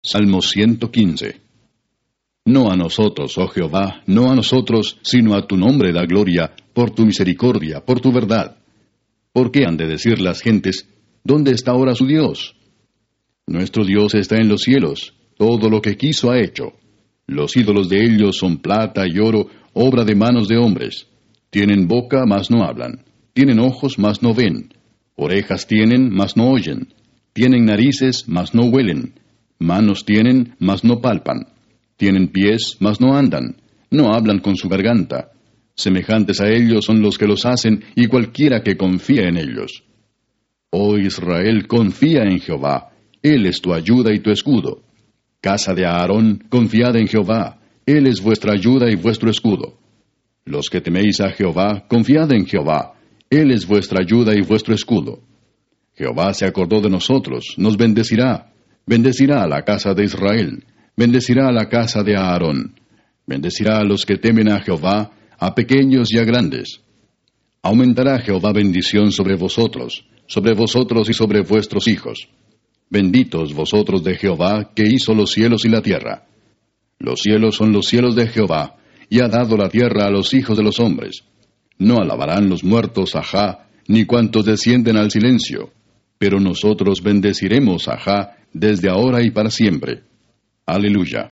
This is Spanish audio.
Salmo 115. No a nosotros, oh Jehová, no a nosotros, sino a tu nombre da gloria, por tu misericordia, por tu verdad. ¿Por qué han de decir las gentes, ¿dónde está ahora su Dios? Nuestro Dios está en los cielos, todo lo que quiso ha hecho. Los ídolos de ellos son plata y oro, obra de manos de hombres. Tienen boca, mas no hablan. Tienen ojos, mas no ven. Orejas tienen, mas no oyen. Tienen narices, mas no huelen. Manos tienen, mas no palpan. Tienen pies, mas no andan. No hablan con su garganta. Semejantes a ellos son los que los hacen, y cualquiera que confía en ellos. Oh Israel, confía en Jehová. Él es tu ayuda y tu escudo. Casa de Aarón, confiad en Jehová. Él es vuestra ayuda y vuestro escudo. Los que teméis a Jehová, confiad en Jehová. Él es vuestra ayuda y vuestro escudo. Jehová se acordó de nosotros, nos bendecirá. Bendecirá a la casa de Israel. Bendecirá a la casa de Aarón. Bendecirá a los que temen a Jehová, a pequeños y a grandes. Aumentará Jehová bendición sobre vosotros y sobre vuestros hijos. Benditos vosotros de Jehová, que hizo los cielos y la tierra. Los cielos son los cielos de Jehová, y ha dado la tierra a los hijos de los hombres. No alabarán los muertos a Jah, ni cuantos descienden al silencio. Pero nosotros bendeciremos a Jah desde ahora y para siempre. Aleluya.